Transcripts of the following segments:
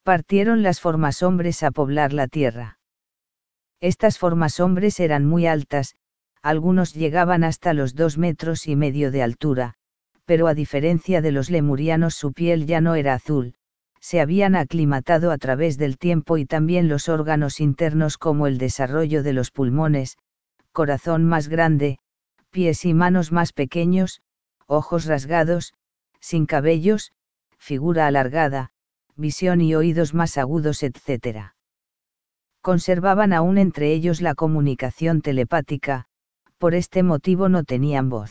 Partieron las formas hombres a poblar la tierra. Estas formas hombres eran muy altas, algunos llegaban hasta los 2,5 metros de altura, pero a diferencia de los lemurianos su piel ya no era azul, se habían aclimatado a través del tiempo y también los órganos internos como el desarrollo de los pulmones, corazón más grande, pies y manos más pequeños, ojos rasgados, sin cabellos, figura alargada, visión y oídos más agudos, etc. Conservaban aún entre ellos la comunicación telepática, por este motivo no tenían voz.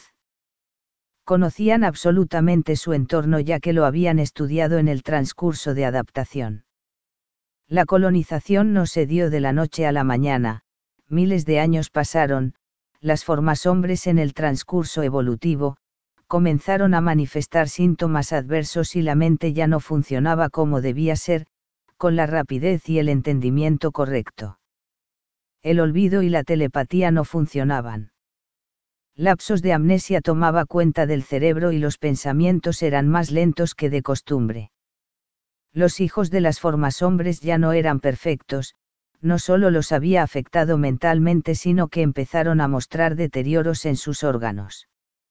Conocían absolutamente su entorno ya que lo habían estudiado en el transcurso de adaptación. La colonización no se dio de la noche a la mañana, miles de años pasaron, las formas hombres en el transcurso evolutivo, comenzaron a manifestar síntomas adversos y la mente ya no funcionaba como debía ser, con la rapidez y el entendimiento correcto. El olvido y la telepatía no funcionaban. Lapsos de amnesia tomaba cuenta del cerebro y los pensamientos eran más lentos que de costumbre. Los hijos de las formas hombres ya no eran perfectos, no solo los había afectado mentalmente sino que empezaron a mostrar deterioros en sus órganos.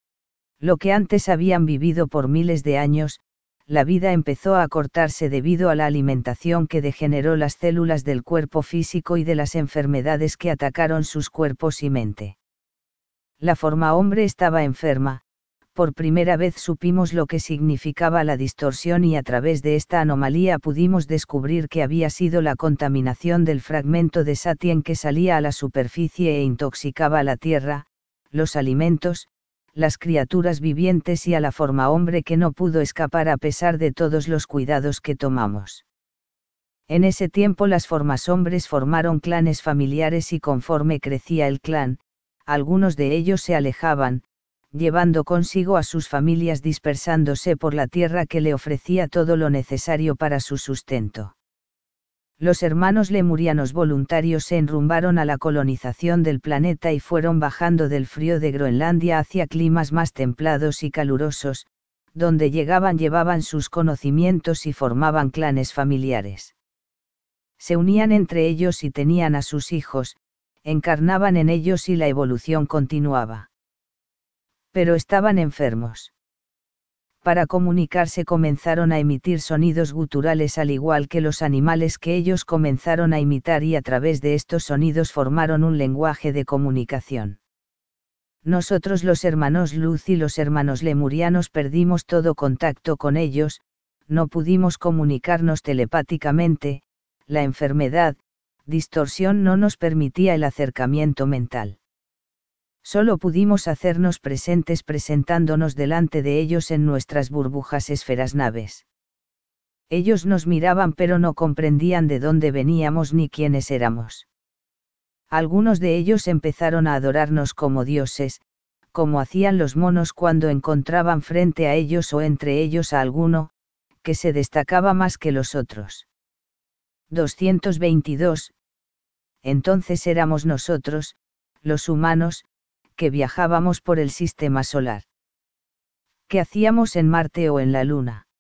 Lo que antes habían vivido por miles de años, la vida empezó a acortarse debido a la alimentación que degeneró las células del cuerpo físico y de las enfermedades que atacaron sus cuerpos y mente. La forma hombre estaba enferma, por primera vez supimos lo que significaba la distorsión y a través de esta anomalía pudimos descubrir que había sido la contaminación del fragmento de Satien que salía a la superficie e intoxicaba la tierra, los alimentos, las criaturas vivientes y a la forma hombre que no pudo escapar a pesar de todos los cuidados que tomamos. En ese tiempo las formas hombres formaron clanes familiares y conforme crecía el clan, algunos de ellos se alejaban, llevando consigo a sus familias dispersándose por la tierra que le ofrecía todo lo necesario para su sustento. Los hermanos lemurianos voluntarios se enrumbaron a la colonización del planeta y fueron bajando del frío de Groenlandia hacia climas más templados y calurosos, donde llevaban sus conocimientos y formaban clanes familiares. Se unían entre ellos y tenían a sus hijos, encarnaban en ellos y la evolución continuaba. Pero estaban enfermos. Para comunicarse comenzaron a emitir sonidos guturales al igual que los animales que ellos comenzaron a imitar y a través de estos sonidos formaron un lenguaje de comunicación. Nosotros los hermanos Luz y los hermanos lemurianos perdimos todo contacto con ellos, no pudimos comunicarnos telepáticamente, la enfermedad, distorsión no nos permitía el acercamiento mental. Solo pudimos hacernos presentes presentándonos delante de ellos en nuestras burbujas esferas naves. Ellos nos miraban pero no comprendían de dónde veníamos ni quiénes éramos. Algunos de ellos empezaron a adorarnos como dioses, como hacían los monos cuando encontraban frente a ellos o entre ellos a alguno, que se destacaba más que los otros. 222. Entonces éramos nosotros, los humanos, que viajábamos por el sistema solar. ¿Qué hacíamos en Marte o en la Luna?